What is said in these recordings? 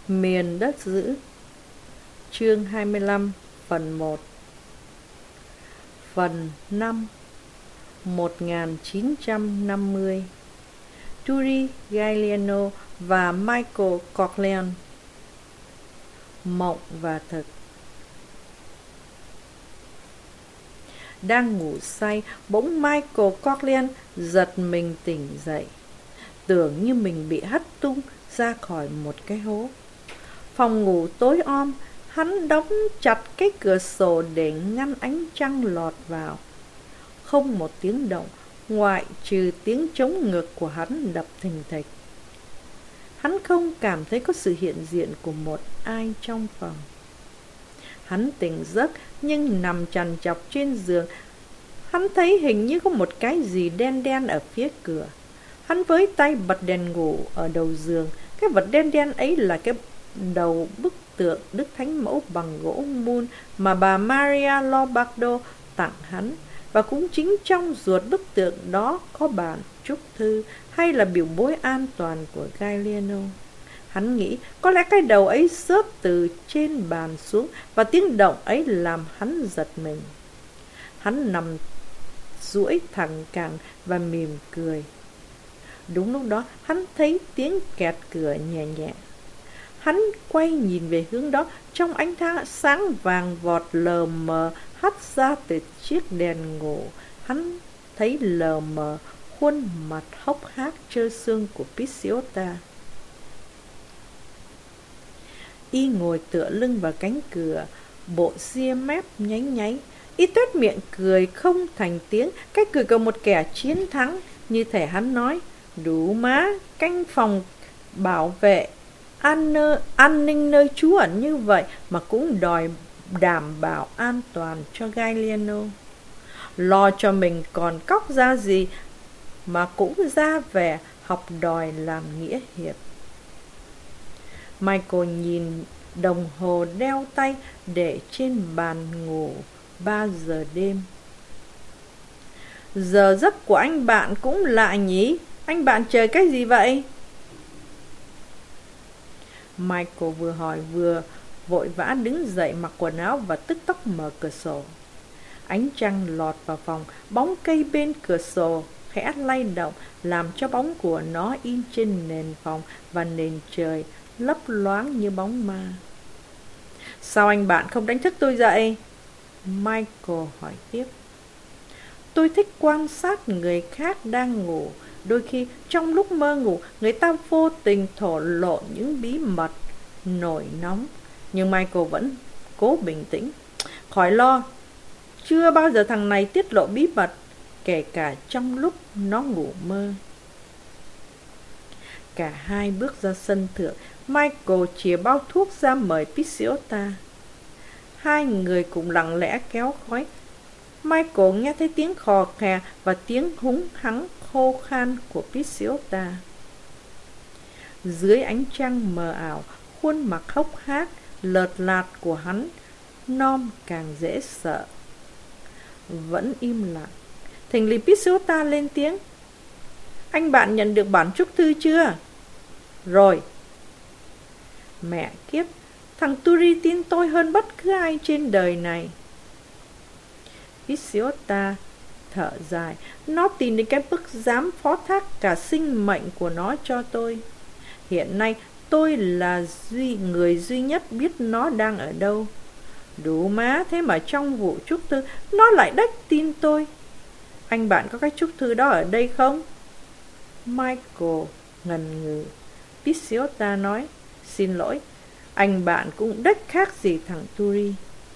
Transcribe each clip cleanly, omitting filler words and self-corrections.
Miền đất dữ. Chương 25. Phần 1. Phần 5. 1950. Turi Gagliano và Michael Coughlin. Mộng và thực. Đang ngủ say, bỗng Michael Coughlin giật mình tỉnh dậy, tưởng như mình bị hất tung ra khỏi một cái hố. Phòng ngủ tối om, hắn đóng chặt cái cửa sổ để ngăn ánh trăng lọt vào. Không một tiếng động, ngoại trừ tiếng trống ngực của hắn đập thình thịch. Hắn không cảm thấy có sự hiện diện của một ai trong phòng. Hắn tỉnh giấc nhưng nằm trằn trọc trên giường. Hắn thấy hình như có một cái gì đen đen ở phía cửa. Hắn với tay bật đèn ngủ ở đầu giường. Cái vật đen đen ấy là cái đầu bức tượng Đức Thánh Mẫu bằng gỗ mun mà bà Maria Lombardo tặng hắn. Và cũng chính trong ruột bức tượng đó có bản chúc thư hay là biểu bối an toàn của Gagliano. Hắn nghĩ có lẽ cái đầu ấy rớt từ trên bàn xuống và tiếng động ấy làm hắn giật mình. Hắn nằm duỗi thẳng cẳng và mỉm cười. Đúng lúc đó hắn thấy tiếng kẹt cửa nhẹ nhẹ. Hắn quay nhìn về hướng đó, trong ánh sáng vàng vọt lờ mờ hắt ra từ chiếc đèn ngủ. Hắn thấy lờ mờ khuôn mặt hốc hác trơ xương của Picciota. Y ngồi tựa lưng vào cánh cửa, bộ ria mép nháy nháy. Y tuét miệng cười không thành tiếng, cái cười của một kẻ chiến thắng. Như thể hắn nói, đủ má, canh phòng bảo vệ an ninh nơi trú ẩn như vậy mà cũng đòi đảm bảo an toàn cho Gagliano. Lo cho mình còn cóc ra gì mà cũng ra vẻ học đòi làm nghĩa hiệp. Michael nhìn đồng hồ đeo tay để trên bàn ngủ. 3 giờ đêm. Giờ giấc của anh bạn cũng lạ nhỉ? Anh bạn chờ cái gì vậy? Michael vừa hỏi vừa vội vã đứng dậy mặc quần áo và tức tốc mở cửa sổ. Ánh trăng lọt vào phòng, bóng cây bên cửa sổ khẽ lay động làm cho bóng của nó in trên nền phòng và nền trời lấp loáng như bóng ma. Sao anh bạn không đánh thức tôi dậy? Michael hỏi tiếp. Tôi thích quan sát người khác đang ngủ. Đôi khi trong lúc mơ ngủ, người ta vô tình thổ lộ những bí mật nổi nóng. Nhưng Michael vẫn cố bình tĩnh. Khỏi lo, chưa bao giờ thằng này tiết lộ bí mật, kể cả trong lúc nó ngủ mơ. Cả hai bước ra sân thượng. Michael chìa bao thuốc ra mời Picciota. Hai người cùng lặng lẽ kéo khói. Michael nghe thấy tiếng khò khè và tiếng húng hắng khô khan của Picciota. Dưới ánh trăng mờ ảo, khuôn mặt hốc hác lợt lạt của hắn non càng dễ sợ. Vẫn im lặng. Thình lình Picciota lên tiếng. Anh bạn nhận được bản chúc thư chưa? Rồi. Mẹ kiếp, thằng Turi tin tôi hơn bất cứ ai trên đời này. Picciota thở dài. Nó tìm đến cái bức dám phó thác cả sinh mệnh của nó cho tôi. Hiện nay tôi là người duy nhất biết nó đang ở đâu. Đủ má, thế mà trong vụ chúc thư nó lại đếch tin tôi. Anh bạn có cái chúc thư đó ở đây không? Michael ngần ngừ. Picciota nói, xin lỗi, anh bạn cũng đếch khác gì thằng Turi.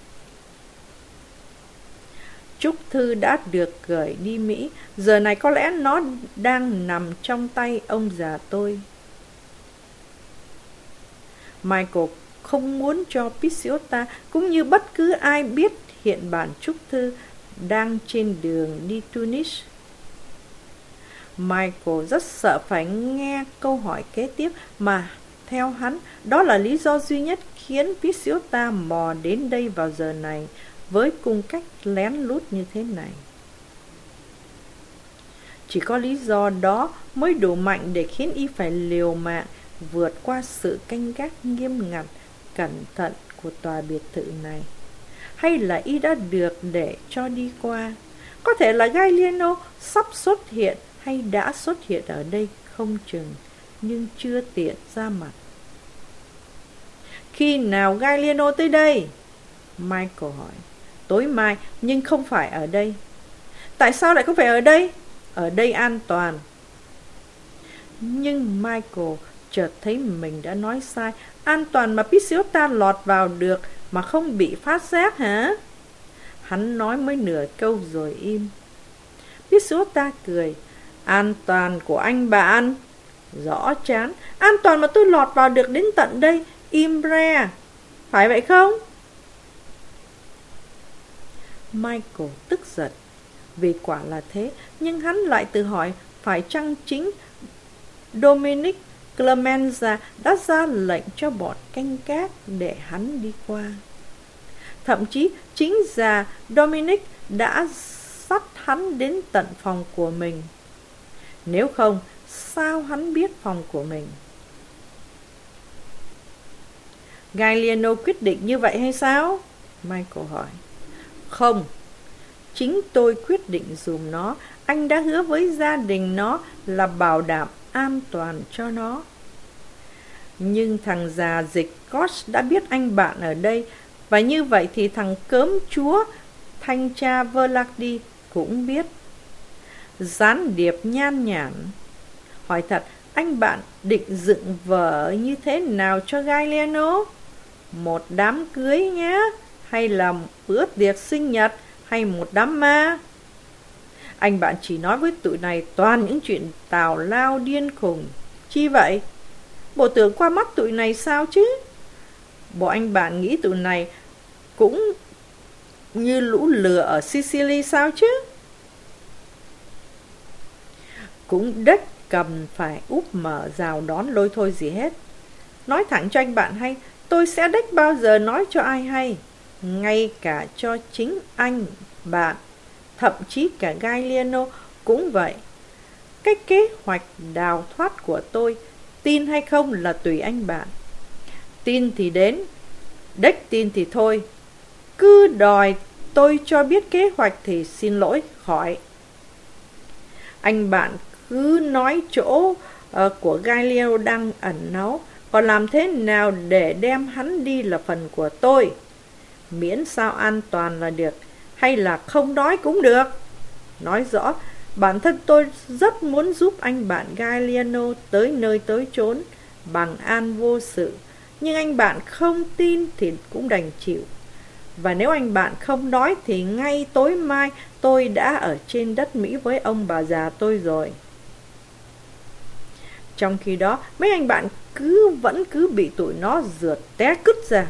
Chúc thư đã được gửi đi Mỹ. Giờ này có lẽ nó đang nằm trong tay ông già tôi. Michael không muốn cho Picciota cũng như bất cứ ai biết hiện bản chúc thư đang trên đường đi Tunis. Michael rất sợ phải nghe câu hỏi kế tiếp mà theo hắn, đó là lý do duy nhất khiến Picciota mò đến đây vào giờ này với cung cách lén lút như thế này. Chỉ có lý do đó mới đủ mạnh để khiến y phải liều mạng vượt qua sự canh gác nghiêm ngặt, cẩn thận của tòa biệt thự này. Hay là y đã được để cho đi qua? Có thể là Galliano sắp xuất hiện hay đã xuất hiện ở đây không chừng, nhưng chưa tiện ra mặt. Khi nào Galliano tới đây? Michael hỏi. Tối mai, nhưng không phải ở đây. Tại sao lại không phải ở đây? Ở đây an toàn. Nhưng Michael chợt thấy mình đã nói sai. An toàn mà Pizziota lọt vào được mà không bị phát giác hả? Hắn nói mới nửa câu rồi im. Pizziota cười. An toàn của anh bạn? Rõ chán. An toàn mà tôi lọt vào được đến tận đây. Im re. Phải vậy không? Michael tức giận. Vì quả là thế, nhưng hắn lại tự hỏi phải chăng chính Dominic Clemenza đã ra lệnh cho bọn canh gác để hắn đi qua. Thậm chí chính già Dominic đã dắt hắn đến tận phòng của mình. Nếu không, sao hắn biết phòng của mình? Galliano quyết định như vậy hay sao? Michael hỏi. Không, chính tôi quyết định giùm nó. Anh đã hứa với gia đình nó là bảo đảm an toàn cho nó. Nhưng thằng già dịch Koch đã biết anh bạn ở đây, và như vậy thì thằng cớm chúa thanh tra Verlardi cũng biết. Gián điệp nhan nhản. Hỏi thật, anh bạn định dựng vở như thế nào cho Galliano? Một đám cưới nhé, hay là bữa tiệc sinh nhật, hay một đám ma? Anh bạn chỉ nói với tụi này toàn những chuyện tào lao điên khùng. Chi vậy? Bộ tưởng qua mắt tụi này sao chứ? Bộ anh bạn nghĩ tụi này cũng như lũ lừa ở Sicily sao chứ? Cũng đếch cầm phải úp mở rào đón lôi thôi gì hết. Nói thẳng cho anh bạn hay, tôi sẽ đếch bao giờ nói cho ai hay, ngay cả cho chính anh bạn, thậm chí cả Galliano cũng vậy. Cái kế hoạch đào thoát của tôi, tin hay không là tùy anh bạn. Tin thì đến, đếch tin thì thôi. Cứ đòi tôi cho biết kế hoạch thì xin lỗi khỏi. Anh bạn cứ nói chỗ của Galliano đang ẩn náu, còn làm thế nào để đem hắn đi là phần của tôi. Miễn sao an toàn là được, hay là không đói cũng được. Nói rõ, bản thân tôi rất muốn giúp anh bạn Galliano tới nơi tới chốn bằng an vô sự. Nhưng anh bạn không tin thì cũng đành chịu. Và nếu anh bạn không đói thì ngay tối mai tôi đã ở trên đất Mỹ với ông bà già tôi rồi. Trong khi đó, mấy anh bạn vẫn cứ bị tụi nó rượt té cứt ra.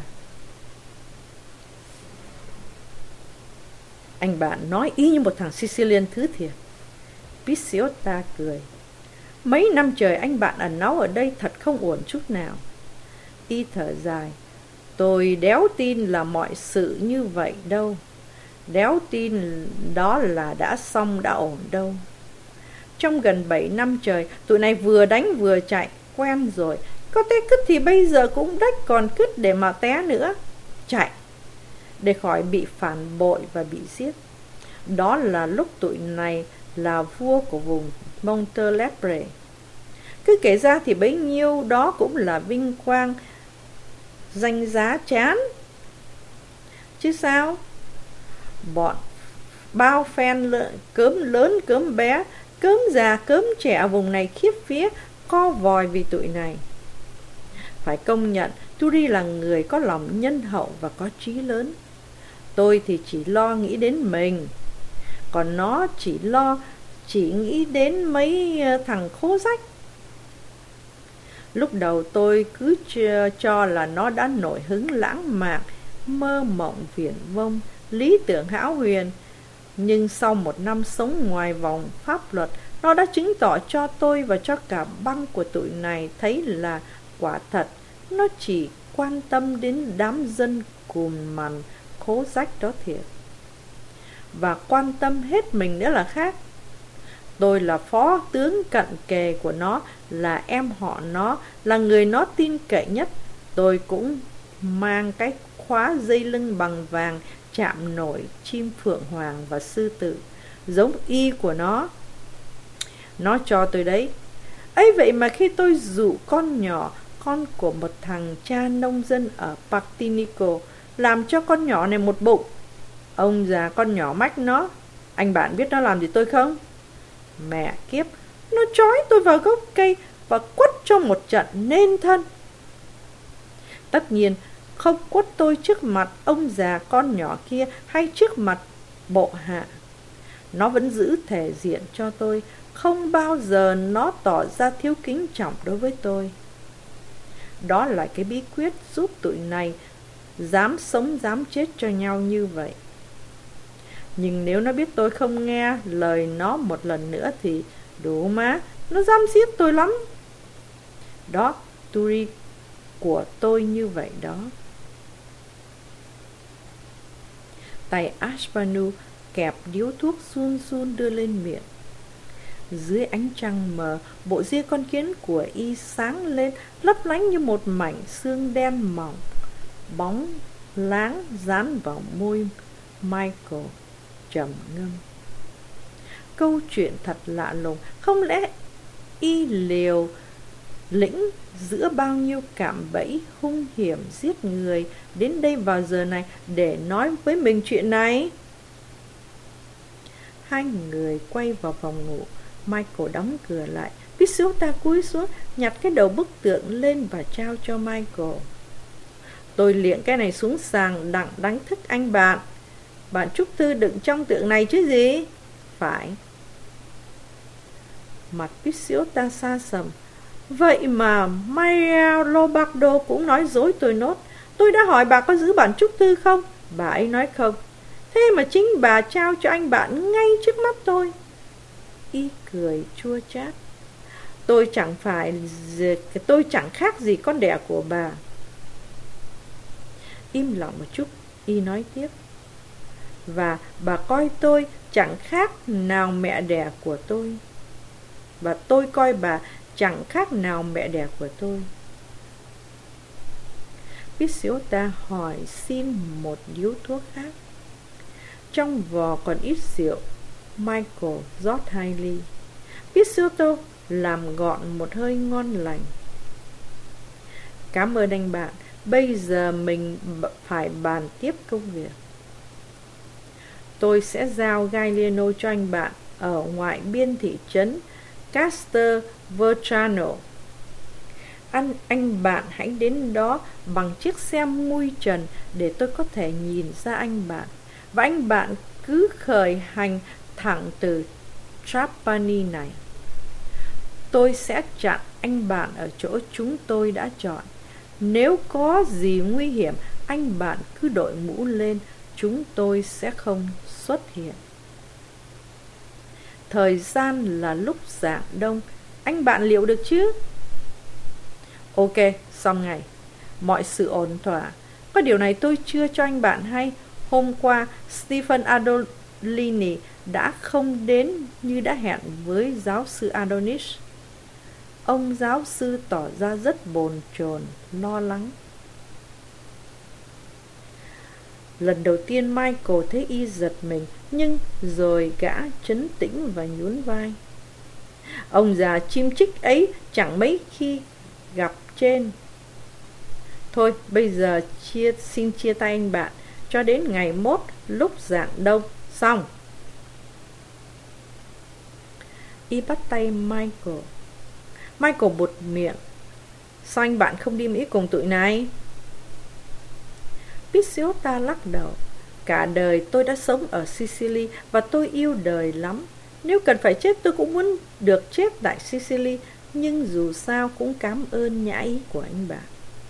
Anh bạn nói y như một thằng Sicilian thứ thiệt. Pizziota cười. Mấy năm trời anh bạn ẩn náu ở đây thật không ổn chút nào. Y thở dài. Tôi đéo tin là mọi sự như vậy đâu. Đéo tin đó là đã xong đã ổn đâu. Trong gần 7 năm trời, tụi này vừa đánh vừa chạy, quen rồi. Có té cứt thì bây giờ cũng đếch còn cứt để mà té nữa. Chạy, để khỏi bị phản bội và bị giết. Đó là lúc tụi này là vua của vùng Montelepre. Cứ kể ra thì bấy nhiêu đó cũng là vinh quang, danh giá chán. Chứ sao? Bọn bao phen cớm lớn cớm bé, cớm già cớm trẻ ở vùng này khiếp vía co vòi vì tụi này. Phải công nhận Turi là người có lòng nhân hậu và có trí lớn. Tôi thì chỉ lo nghĩ đến mình, còn nó chỉ nghĩ đến mấy thằng khố rách. Lúc đầu tôi cứ cho là nó đã nổi hứng lãng mạn, mơ mộng viển vông, lý tưởng hão huyền. Nhưng sau 1 năm sống ngoài vòng pháp luật, nó đã chứng tỏ cho tôi và cho cả băng của tụi này thấy là quả thật nó chỉ quan tâm đến đám dân cùn mằn khố rách đó thiệt. Và quan tâm hết mình nữa là khác. Tôi là phó tướng cận kề của nó, là em họ nó, là người nó tin cậy nhất. Tôi cũng mang cái khóa dây lưng bằng vàng chạm nổi chim phượng hoàng và sư tử, giống y của nó. Nó cho tôi đấy. Ấy vậy mà khi tôi dụ con nhỏ, con của một thằng cha nông dân ở Partinico, làm cho con nhỏ này một bụng, ông già con nhỏ mách nó. Anh bạn biết nó làm gì tôi không? Mẹ kiếp, nó trói tôi vào gốc cây và quất cho một trận nên thân. Tất nhiên không quất tôi trước mặt ông già con nhỏ kia hay trước mặt bộ hạ. Nó vẫn giữ thể diện cho tôi, không bao giờ nó tỏ ra thiếu kính trọng đối với tôi. Đó là cái bí quyết giúp tụi này dám sống dám chết cho nhau như vậy. Nhưng nếu nó biết tôi không nghe lời nó một lần nữa thì đủ má, nó dám giết tôi lắm. Đó, Turi của tôi như vậy đó. Tay Ashpanu kẹp điếu thuốc sun sun đưa lên miệng. Dưới ánh trăng mờ, bộ ria con kiến của y sáng lên, lấp lánh như một mảnh xương đen mỏng. Bóng láng dán vào môi Michael, trầm ngâm. Câu chuyện thật lạ lùng. Không lẽ y liều lĩnh giữa bao nhiêu cạm bẫy hung hiểm giết người đến đây vào giờ này để nói với mình chuyện này? Hai người quay vào phòng ngủ. Michael đóng cửa lại. Pisiota cúi xuống, nhặt cái đầu bức tượng lên và trao cho Michael. Tôi liệng cái này xuống sàn đặng đánh thức anh bạn. Bạn trúc thư đựng trong tượng này chứ gì? Phải. Mặt Pisiota xa sầm. Vậy mà Maria Lobardo cũng nói dối tôi nốt. Tôi đã hỏi bà có giữ bản trúc thư không? Bà ấy nói không. Thế mà chính bà trao cho anh bạn ngay trước mắt tôi. Y cười chua chát. Tôi chẳng khác gì con đẻ của bà. Im lặng một chút, Y nói tiếp. Và bà coi tôi chẳng khác nào mẹ đẻ của tôi. Và tôi coi bà chẳng khác nào mẹ đẻ của tôi. Pisiota hỏi xin một điếu thuốc khác. Trong vò còn ít rượu. Michael rót 2 ly. Pisiota làm gọn một hơi ngon lành. Cảm ơn anh bạn. Bây giờ mình phải bàn tiếp công việc. Tôi sẽ giao Gagliano cho anh bạn ở ngoại biên thị trấn Castelvetrano. Anh bạn hãy đến đó bằng chiếc xe mui trần để tôi có thể nhìn ra anh bạn. Và anh bạn cứ khởi hành thẳng từ Trapani này. Tôi sẽ chặn anh bạn ở chỗ chúng tôi đã chọn. Nếu có gì nguy hiểm, anh bạn cứ đội mũ lên, chúng tôi sẽ không xuất hiện. Thời gian là lúc rạng đông. Anh bạn liệu được chứ? Ok, xong ngày. Mọi sự ổn thỏa. Có điều này tôi chưa cho anh bạn hay. Hôm qua, Stephen Adolini đã không đến như đã hẹn với giáo sư Adonis. Ông giáo sư tỏ ra rất bồn chồn, lo lắng. Lần đầu tiên Michael thấy Y giật mình, nhưng rồi gã trấn tĩnh và nhún vai. Ông già chim chích ấy chẳng mấy khi gặp trên. Thôi bây giờ xin chia tay anh bạn cho đến ngày mốt lúc rạng đông. Xong. Y bắt tay Michael. Michael bụt miệng. Sao anh bạn không đi Mỹ cùng tụi này? Pisiota lắc đầu. Cả đời tôi đã sống ở Sicily và tôi yêu đời lắm. Nếu cần phải chết tôi cũng muốn được chết tại Sicily. Nhưng dù sao cũng cảm ơn nhã ý của anh bạn.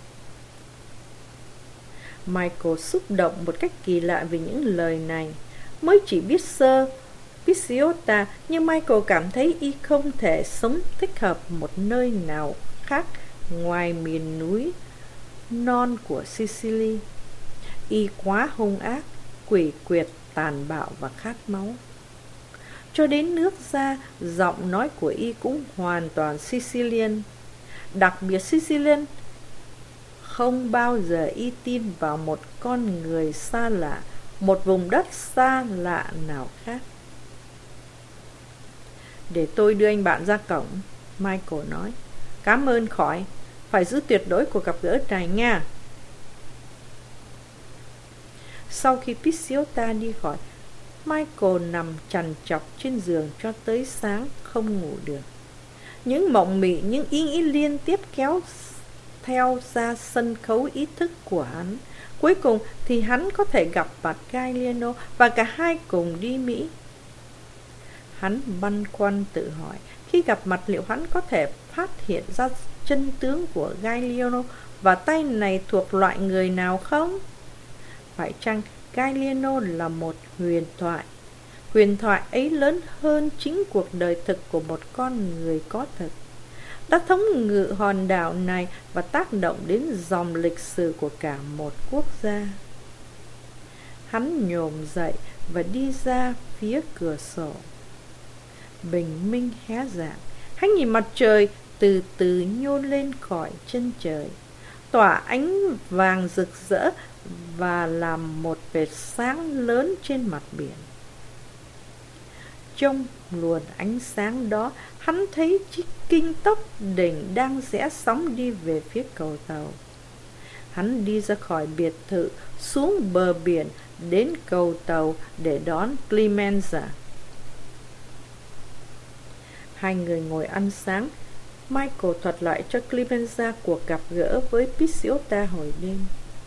Michael xúc động một cách kỳ lạ vì những lời này. Mới chỉ biết sơ Pisiota, nhưng Michael cảm thấy Y không thể sống thích hợp một nơi nào khác ngoài miền núi non của Sicily. Y quá hung ác, quỷ quyệt, tàn bạo và khát máu. cho đến nước da, giọng nói của y cũng hoàn toàn Sicilian. Đặc biệt Sicilian, không bao giờ y tin vào một con người xa lạ, một vùng đất xa lạ nào khác. Để tôi đưa anh bạn ra cổng, Michael nói. Cảm ơn khỏi, phải giữ tuyệt đối cuộc gặp gỡ này nha. Sau khi Pizziota đi khỏi, Michael nằm trằn trọc trên giường cho tới sáng, không ngủ được. Những mộng mị, những ý nghĩ liên tiếp kéo theo ra sân khấu ý thức của hắn. Cuối cùng thì hắn có thể gặp mặt Galliano và cả hai cùng đi Mỹ. Hắn băn khoăn tự hỏi, khi gặp mặt liệu hắn có thể phát hiện ra chân tướng của Galliano và tay này thuộc loại người nào không? Phải chăng Galliano là một huyền thoại? Huyền thoại ấy lớn hơn chính cuộc đời thực của một con người có thật, đã thống ngự hòn đảo này và tác động đến dòng lịch sử của cả một quốc gia. Hắn nhổm dậy và đi ra phía cửa sổ. Bình minh hé rạng, hắn nhìn mặt trời từ từ nhô lên khỏi chân trời, tỏa ánh vàng rực rỡ và làm một vệt sáng lớn trên mặt biển. Trong luồng ánh sáng đó, hắn thấy chiếc kinh tốc đỉnh đang rẽ sóng đi về phía cầu tàu. Hắn đi ra khỏi biệt thự, xuống bờ biển, đến cầu tàu để đón Clemenza. Hai người ngồi ăn sáng. Michael thuật lại cho Clemenza cuộc gặp gỡ với Pizziota hồi đêm.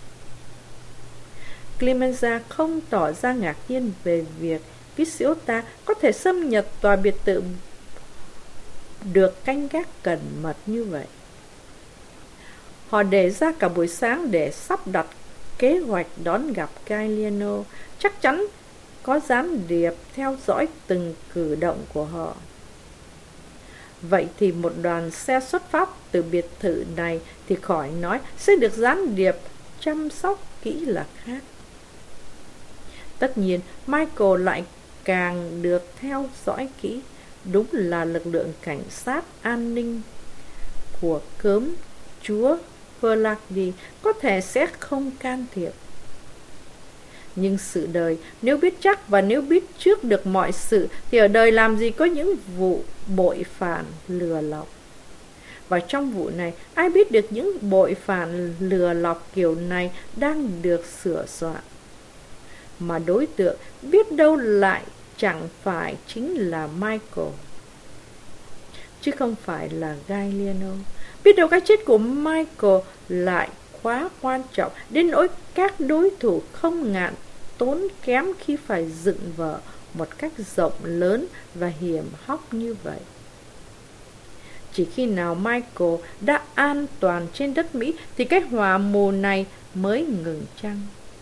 Clemenza không tỏ ra ngạc nhiên về việc Pizziota có thể xâm nhập tòa biệt thự được canh gác cẩn mật như vậy. Họ để ra cả buổi sáng để sắp đặt kế hoạch đón gặp Galliano. Chắc chắn có gián điệp theo dõi từng cử động của họ. Vậy thì một đoàn xe xuất phát từ biệt thự này thì khỏi nói, sẽ được gián điệp chăm sóc kỹ là khác. Tất nhiên, Michael lại càng được theo dõi kỹ. Đúng là lực lượng cảnh sát an ninh của cớm chúa Verlagdi có thể sẽ không can thiệp. Nhưng sự đời, nếu biết chắc và nếu biết trước được mọi sự thì ở đời làm gì có những vụ bội phản lừa lọc. Và trong vụ này, ai biết được những bội phản lừa lọc kiểu này đang được sửa soạn. Mà đối tượng biết đâu lại chẳng phải chính là Michael, chứ không phải là Galliano. Biết đâu cái chết của Michael lại quá quan trọng đến nỗi các đối thủ không ngại tốn kém khi phải dựng vở một cách rộng lớn và hiểm hóc như vậy. Chỉ khi nào Michael đã an toàn trên đất Mỹ thì cái hỏa mù này mới ngừng chăng.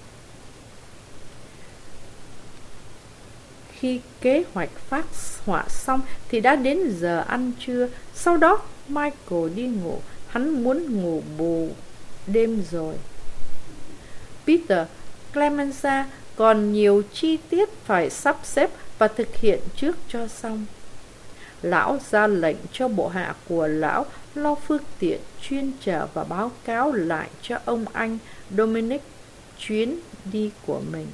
Khi kế hoạch phát họa xong thì đã đến giờ ăn trưa. Sau đó Michael đi ngủ. Hắn muốn ngủ bù đêm rồi. Peter, Clemenza còn nhiều chi tiết phải sắp xếp và thực hiện trước cho xong. Lão ra lệnh cho bộ hạ của lão lo phương tiện chuyên chở và báo cáo lại cho ông anh Dominic chuyến đi của mình.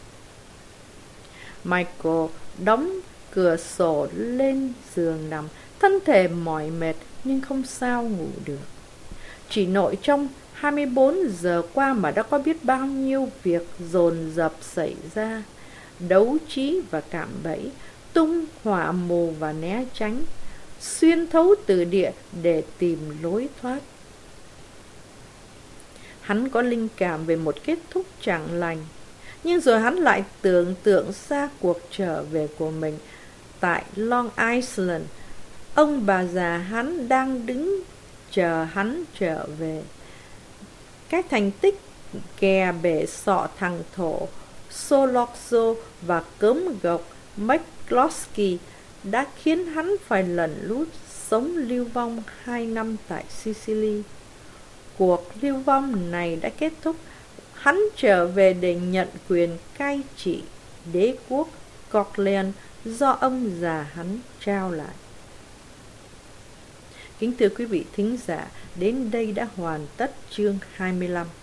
Michael đóng cửa sổ lên giường nằm, thân thể mỏi mệt nhưng không sao ngủ được. Chỉ nội trong 24 giờ qua mà đã có biết bao nhiêu việc dồn dập xảy ra, đấu trí và cạm bẫy, tung hỏa mù và né tránh, xuyên thấu từ địa để tìm lối thoát. Hắn có linh cảm về một kết thúc chẳng lành, nhưng rồi hắn lại tưởng tượng ra cuộc trở về của mình tại Long Island. Ông bà già hắn đang đứng chờ hắn trở về. Các thành tích kè bể sọ thằng thổ Solokzo và cớm gộc McCloskey đã khiến hắn phải lẩn lút sống lưu vong 2 năm tại Sicily. Cuộc lưu vong này đã kết thúc. Hắn trở về để nhận quyền cai trị đế quốc Corleone do ông già hắn trao lại. Kính thưa quý vị thính giả, đến đây đã hoàn tất chương 25.